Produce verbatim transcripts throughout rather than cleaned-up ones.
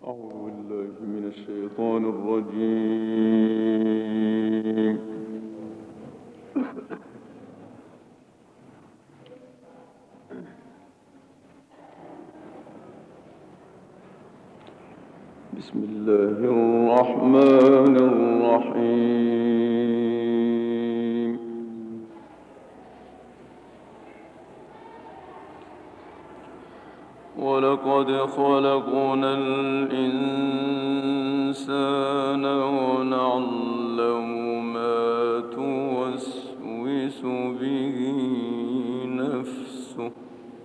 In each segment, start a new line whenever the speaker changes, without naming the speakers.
أعوذ بالله من الشيطان الرجيم. بسم الله الرحمن الرحيم. ولقد خلقنا الإنسان ونعلم ما توسوس به نفسه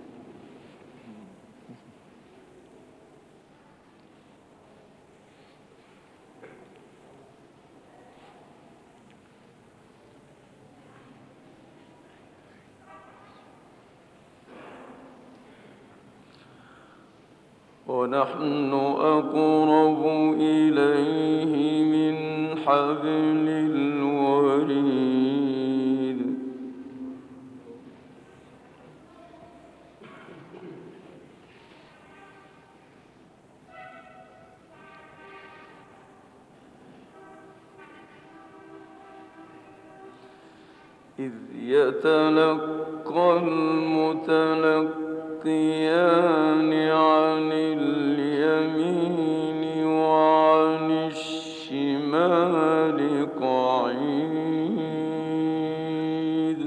ونحن أقرب إليه من حبل الوريد. إذ يتلقى المتلقيان عن اليمين وعن الشمال قعيد.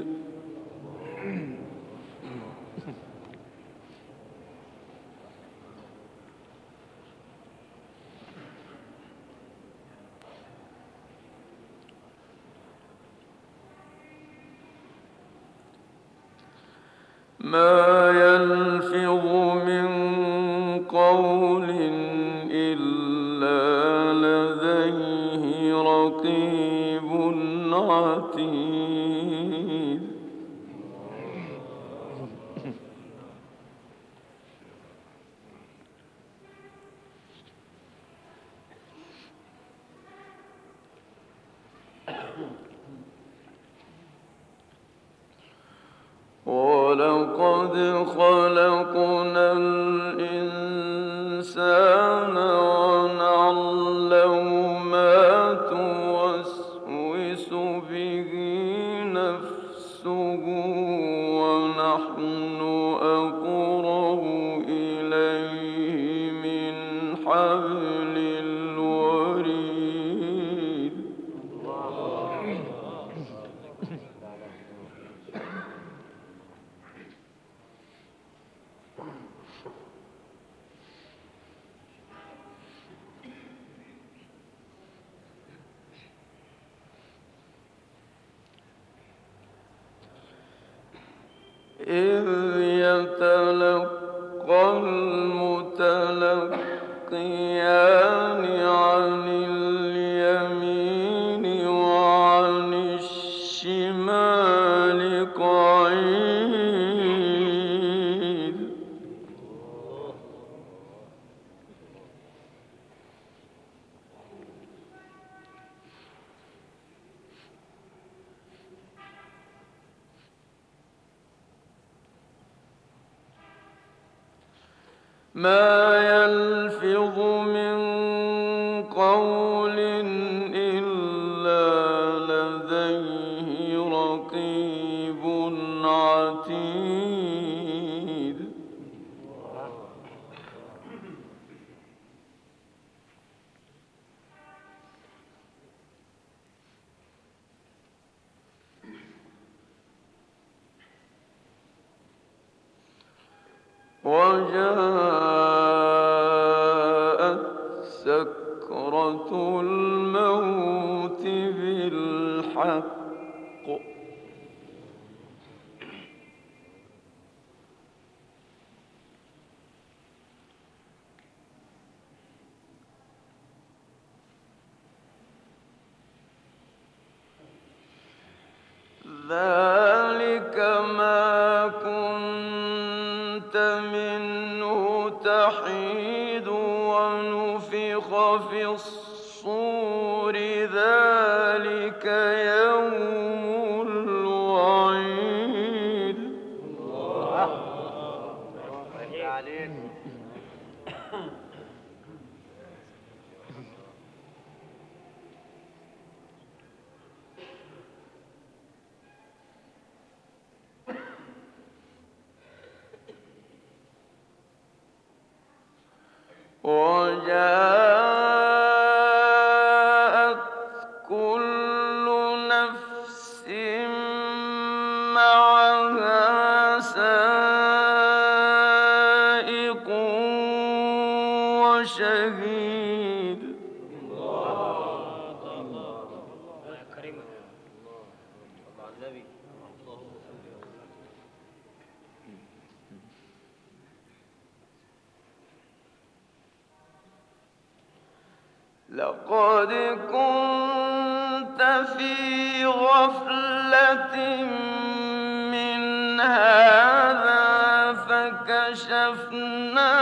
ما يلفظ من قول إلا لديه رقيب عتيد. ولقد خلقنا الإنسان ونعلم ما توسوس به نفسه ونحن أقرب إليه من حبل الوريد. إذ يتلقى المتلقيان عن اليمين وعن الشمال قعيد. ما يلفظ من قول إلا لديه رقيب عتيد. وجاءت سكرة الموت بالحق. ذلك ما كنت منه تحيد ونفخ في الصور ذلك يوم الوعيد. الله وشهيد. لقد كنت في غفلة من هذا فكشفنا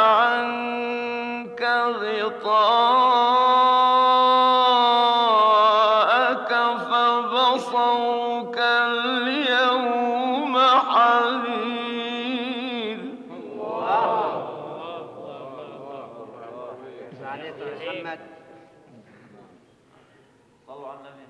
عنك غطاءك فبصرك اليوم حديد. صلوا على النبي.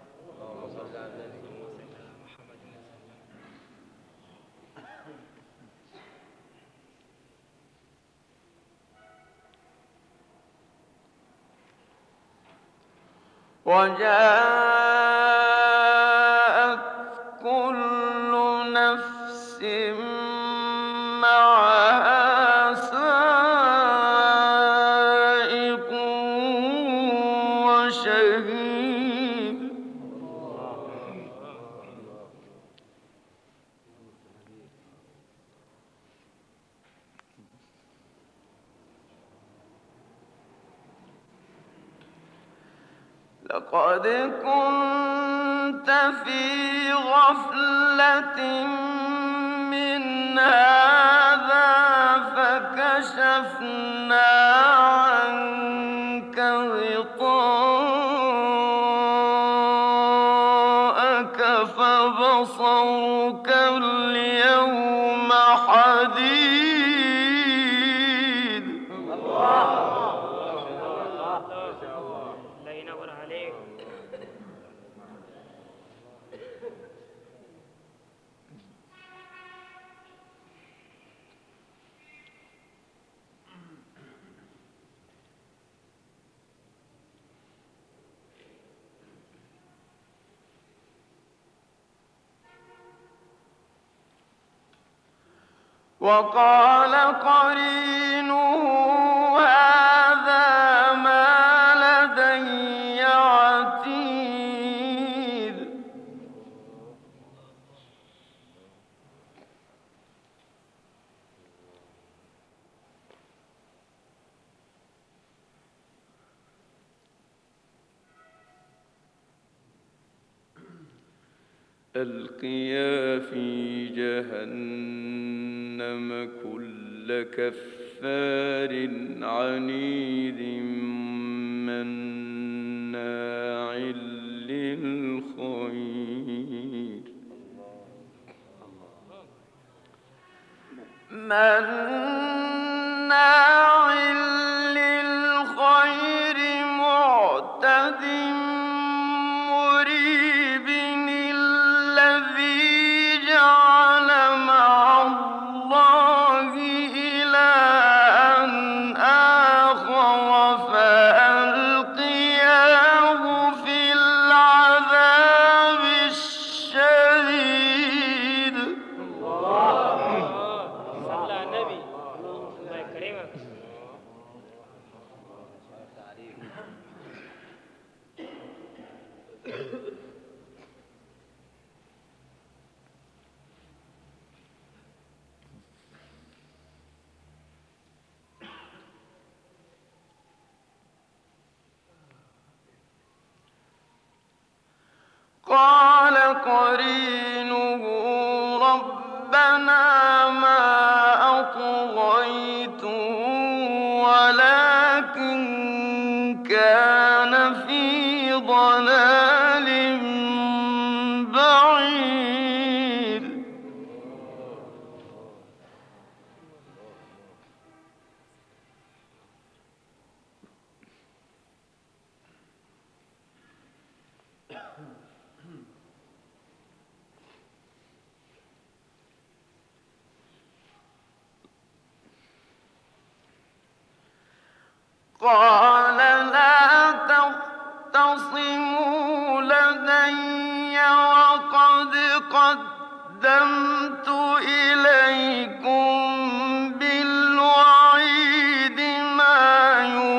وجاءت كل نفس معها سائق وشهيد. لقد كنت في غفلة من هذا فكشفنا عنك غطاءك فبصرك اليوم حديد.
الله ينور عليك.
وقال قرينه هذا ما لدي عتيد. ألقيا في جهنم كل كفار عنيد مناع للخير مناع للخير معتد مريب الذي جعل مع الله إلها آخر فألقياه في العذاب الشديد.
صلى على النبي. الله يكرمك.
قال قرينه ربنا ما أطغيته ولكن كان في ضلال بعيد. قال لا تختصموا لدي وقد قدمت إليكم بالوعيد ما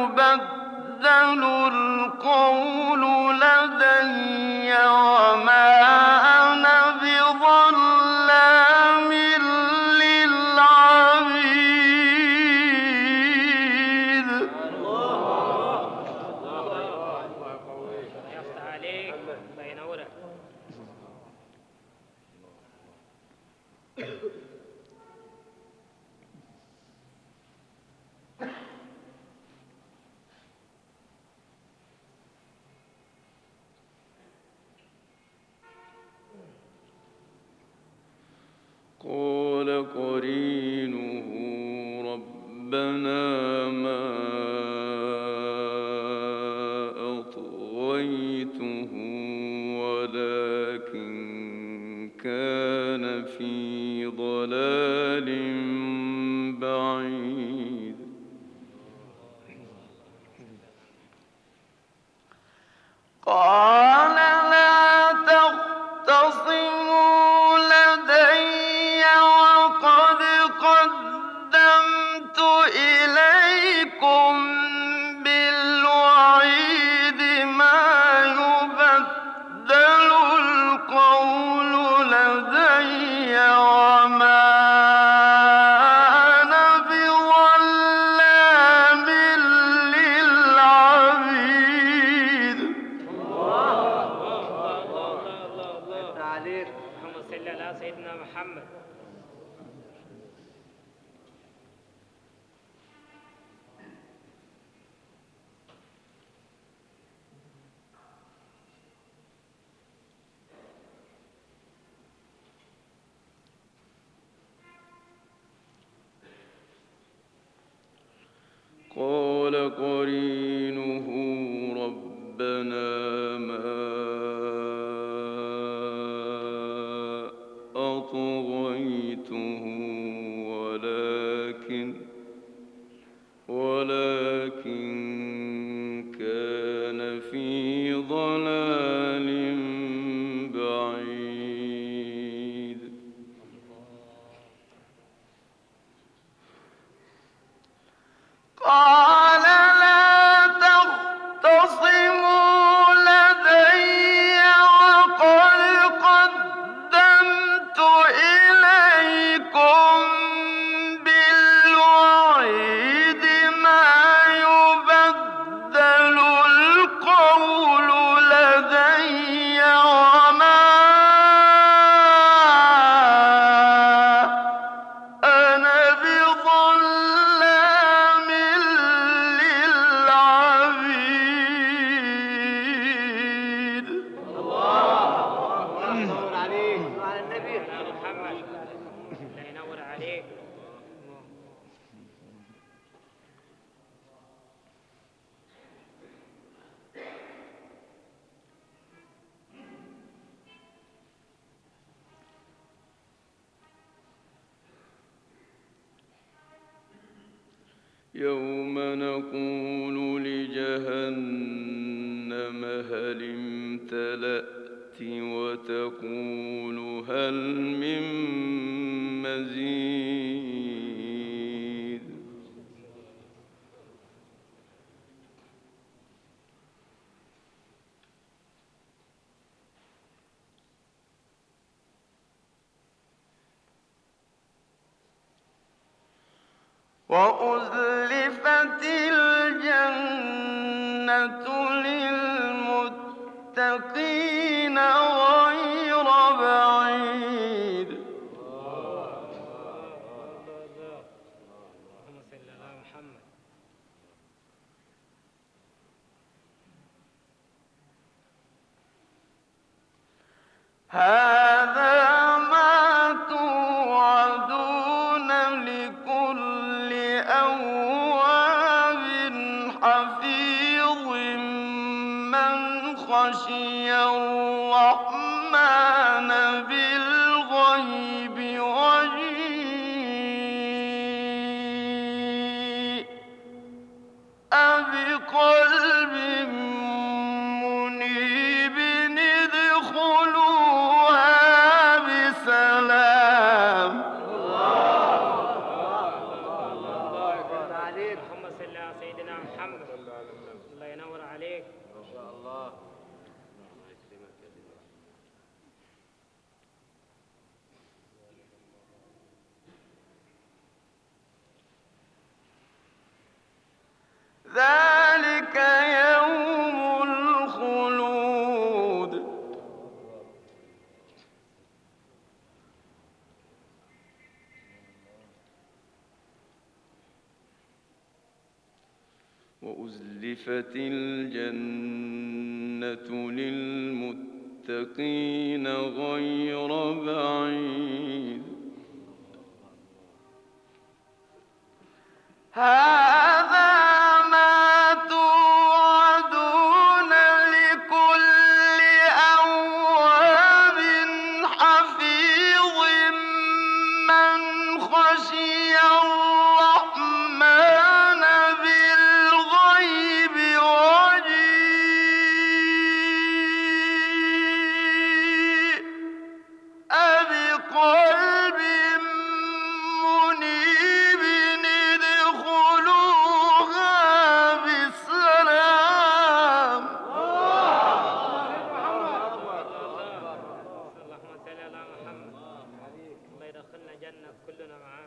قرينه ربنا ما أطغيته ولكن كان في ضلال بعيد قال لا تختصموا لدي وقد قدمت إليكم بالوعيد ما يبدل القول لدي وما أنا بظلام للعبيد.
عليك اللهم صل على سيدنا محمد.
قال قرينه ربنا ما أطغيته ولكن ولكن كان في ضلال بعيد. قال لا تختصموا لدي وقد قدمت إليكم بالوعيد ما يبدل القول لدي وما أنا بظلام للعبيد.
الله عليك وعلى النبي محمد. الله ينور عليك.
يوم نقول لجهنم هل امتلأت وتقول هل من مزيد. وأزلفت الجنة للمتقين غير بعيد.
اللهم صل على محمد.
هذا ما توعدون لكل أواب حفيظ من خشي الرحمن بالغيب وجيء بقلب منيب ادخلوها بسلام.
اللهم صل على سيدنا محمد. الله ينور عليك. ما شاء الله.
ذلك يوم الخلود. وأزلفت الجنة للمتقين غير بعيد. هذا ما توعدون لكل أواب حفيظ من خشي الرحمن بالغيب وجيء بقلب منيب ادخلوها بسلام.
اللهم صل على محمد. الله يدخلنا جنة كلنا معاه.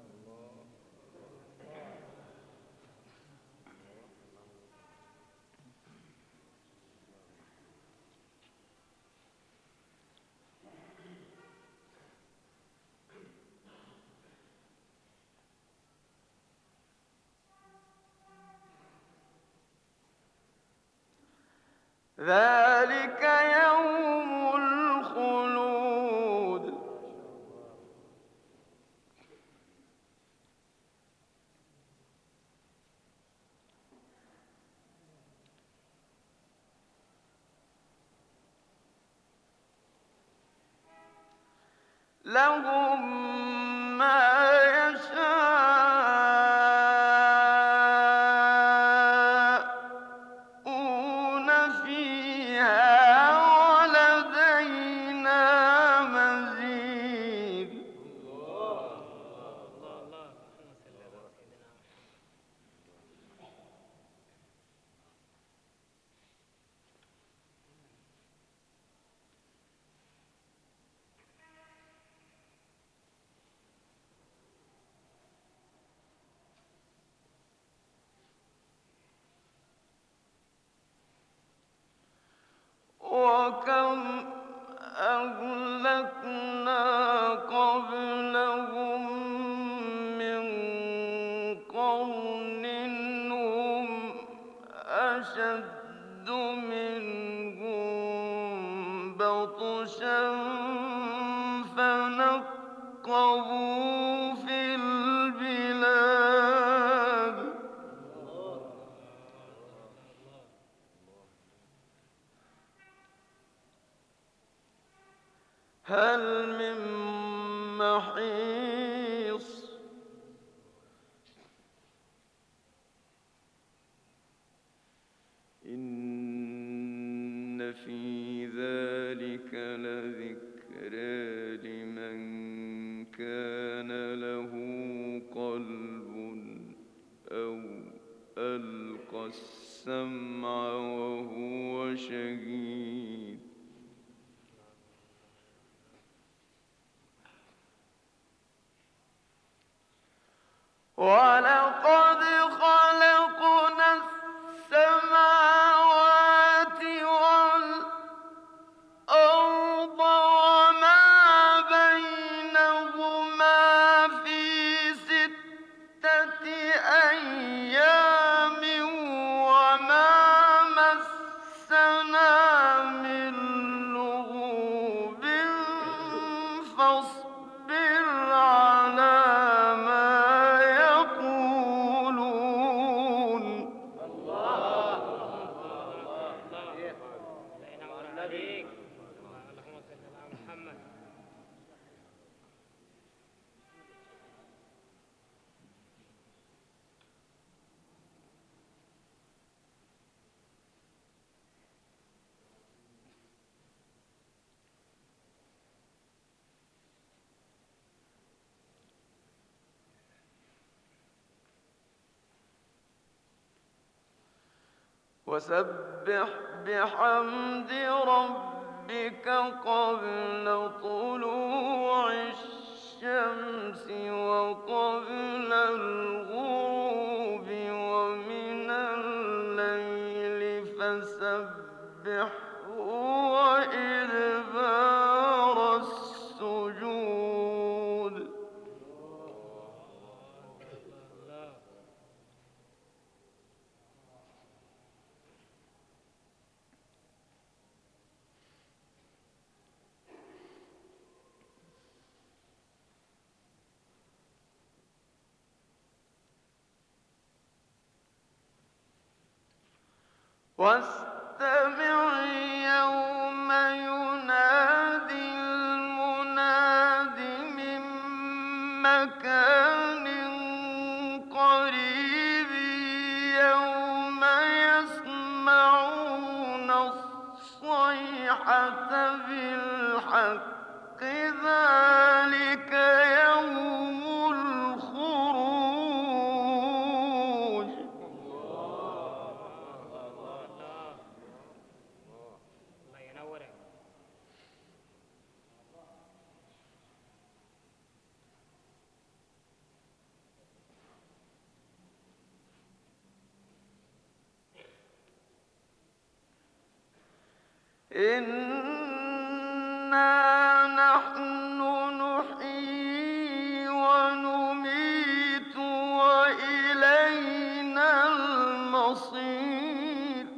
ذلك يوم الخلود. لهم ما يشاءون فيها ولدينا مزيد.
الله الله. اللهم صل على سيدنا محمد.
وكم أهلكنا قبلهم من قرن هم أشد منهم بطشا فنقبوا في البلاد. هل من محيص. إن في ذلك لذكرى لمن كان له قلب أو ألقى السمع وهو شهيد. ولقد خلقنا السماوات والأرض وما بينهما في ستة أيام وما مسنا من لغوب فاصبر على ما يقولون.
الله ينور عليك. اللهم صل على محمد.
وسبح بحمد ربك قبل طلوع الشمس وقبل الغروب ومن الليل فسبحه وإدبار السجود.
الله.
واستمع يوم ينادي المناد من مكان قريب يوم يسمعون الصيحة بالحق ذلك يوم الخروج.
الله ينورك.
إنا نحن نحيي ونميت وإلينا المصير.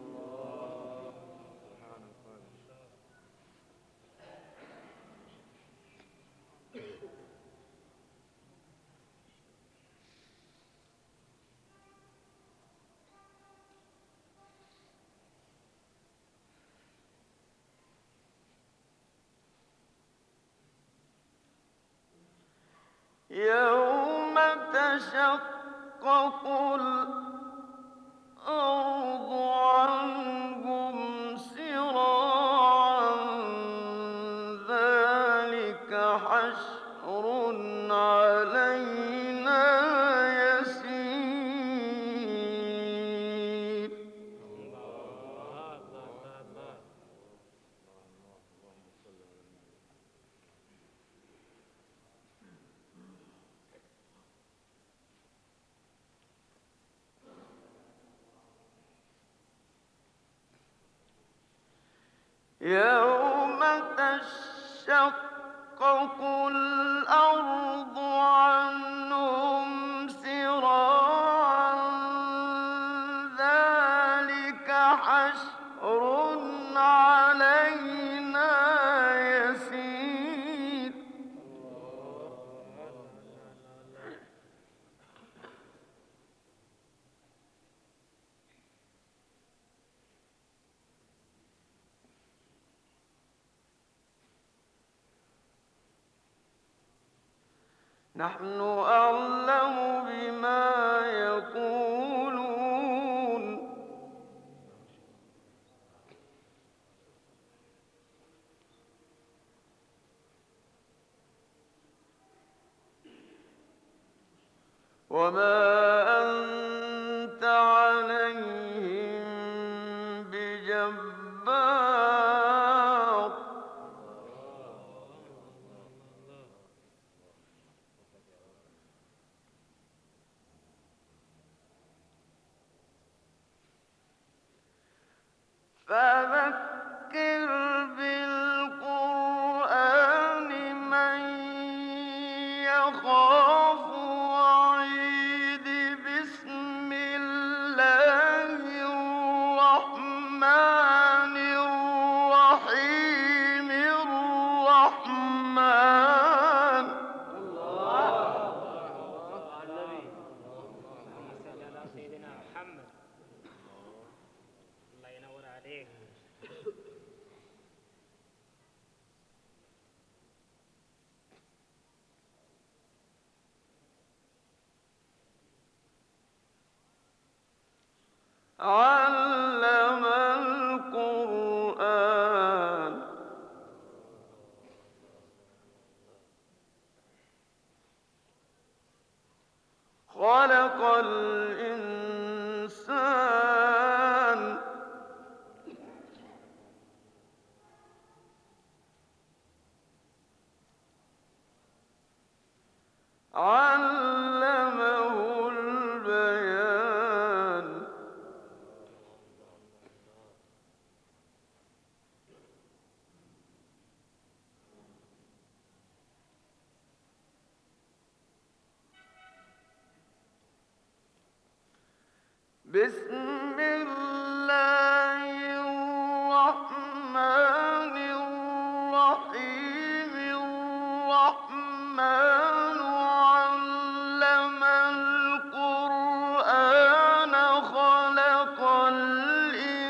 يوم تشقق الأرض عنهم سراعا ذلك حشر علينا يسير. يوم تشقق الأرض عنهم سراعا ذلك حشر علينا يسير. نحن أعلم بما يقولون وما أنت عليهم بجبار. فذكر بالقرآن من يخاف وعيد. بسم الله الرحمن الرحيم. الرحمن
اللهم صل على سيدنا محمد. الله ينور عليك.
علم القرآن. خلق الإنسان. علمه البيان. بسم الله الرحمن الرحيم. الرحمن علم القرآن. خلق الإنسان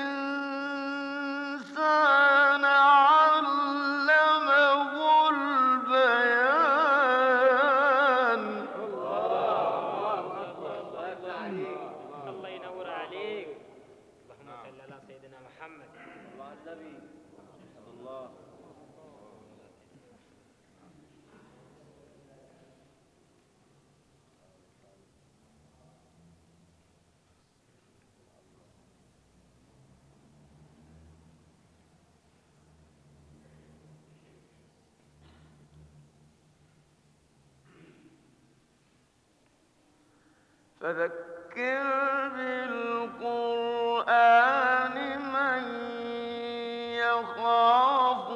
فذكر بالقرآن من يخاف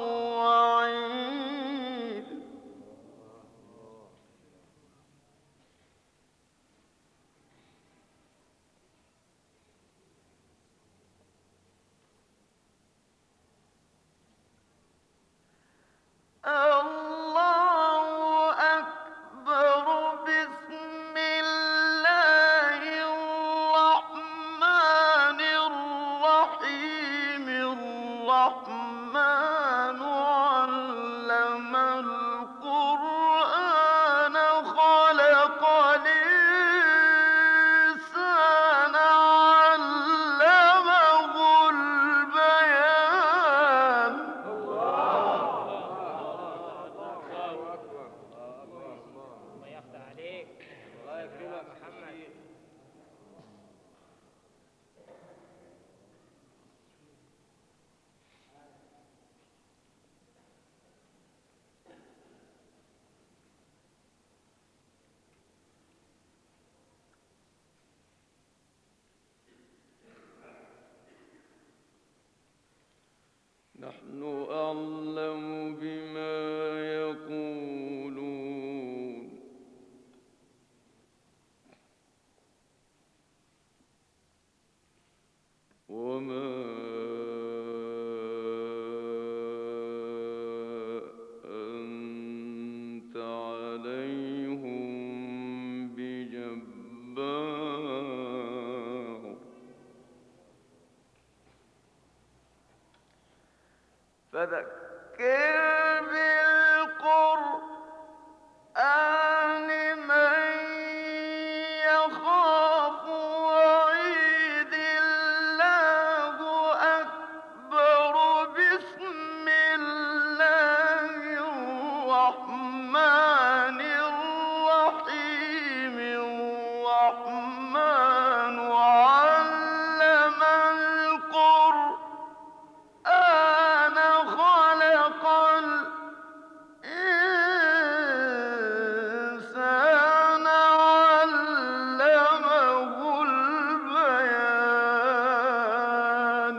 وعيد الله أكبر. بسم الله الرحمن الرحيم. الرحمن علم القرآن خلق الإنسان علمه البيان.
الله يفتح عليك. الله يكرمك محمد.
نحن أعلم بما يقولون وما أنت عليهم بجبار. فذكر بالقرآن من يخاف وعيد. الله أكبر. بسم الله الرحمن الرحيم. الرحمن علم القرآن خلق الإنسان علمه البيان.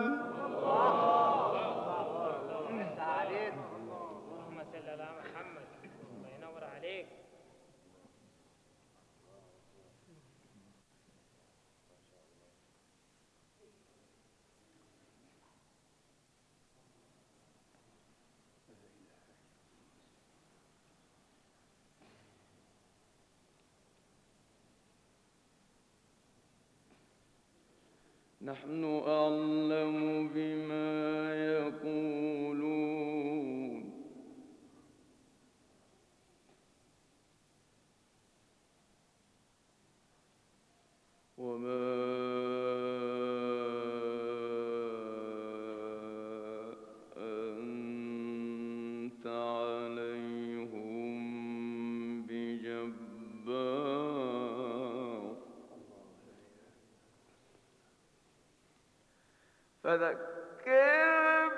اللهم صل على محمد. الله ينور عليك.
نحن أعلم بما يقولون وما أنت عليهم بجبار. فذكر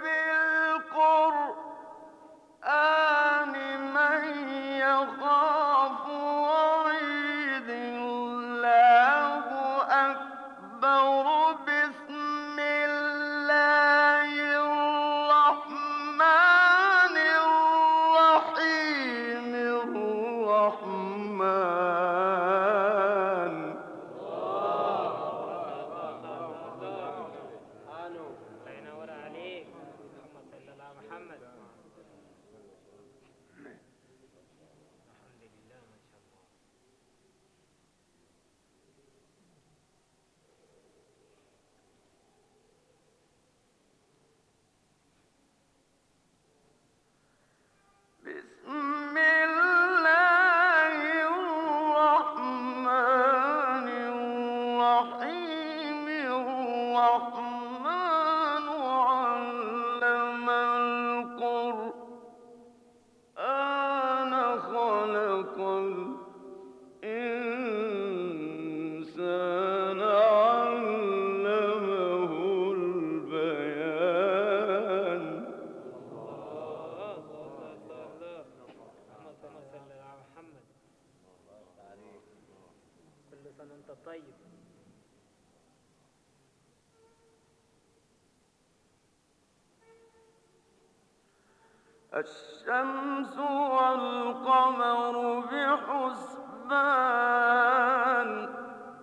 بالقرآن من يخاف وعيد. الله أكبر. بسم الله الرحمن الرحيم. الرحمن
الله وانت طيب.
الشمس والقمر بحسبان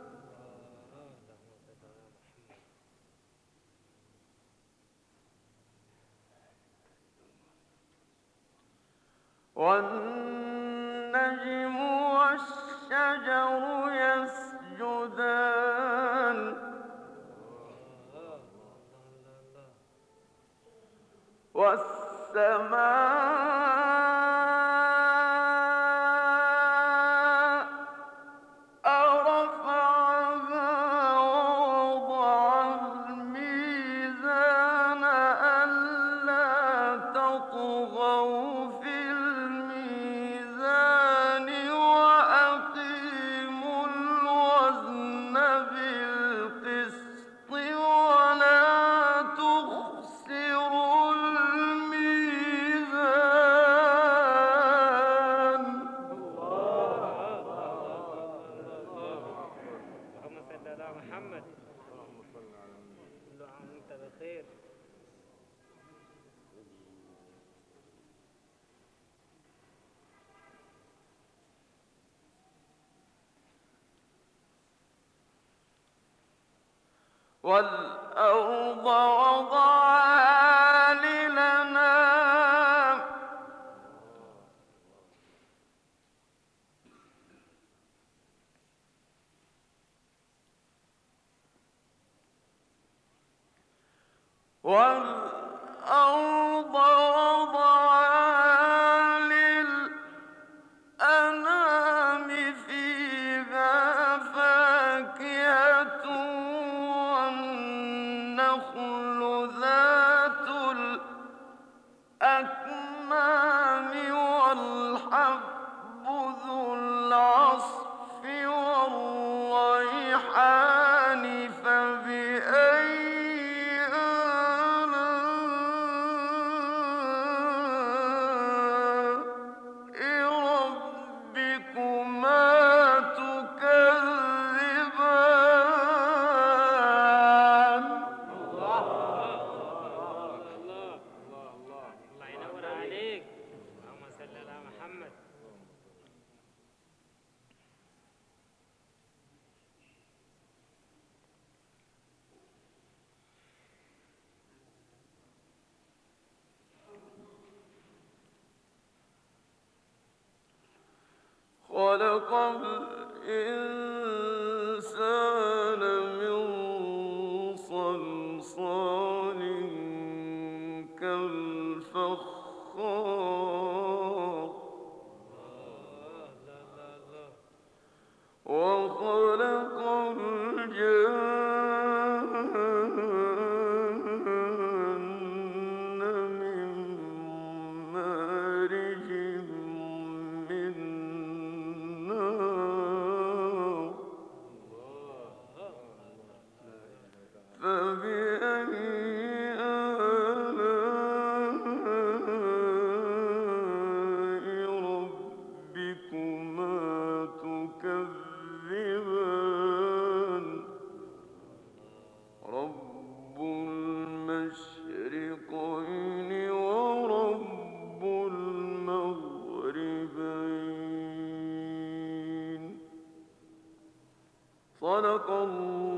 والنجم والشجر يسجدان والسماء رفعها ووضع الميزان ألا تطغوا في الميزان وأقيموا الوزن بالقسط ولا تخسروا الميزان.
اللهم صل على محمد. كل عام وانت بخير.
والأرض وضعها للأنام والأرض وضعها للأنام فيها فاكهة والنخل ذات الأكمام والحب ذو العصف والريحان فبأي آلاء ربكما تكذبان.
الله ينور عليك. اللهم صل على محمد.
خلق الإنسان من صلصال كالفخار وخلق الجن من مارج من نار فبأي آلاء ربكما تكذبان. رب المشرقين ورب المغربين. صدق الله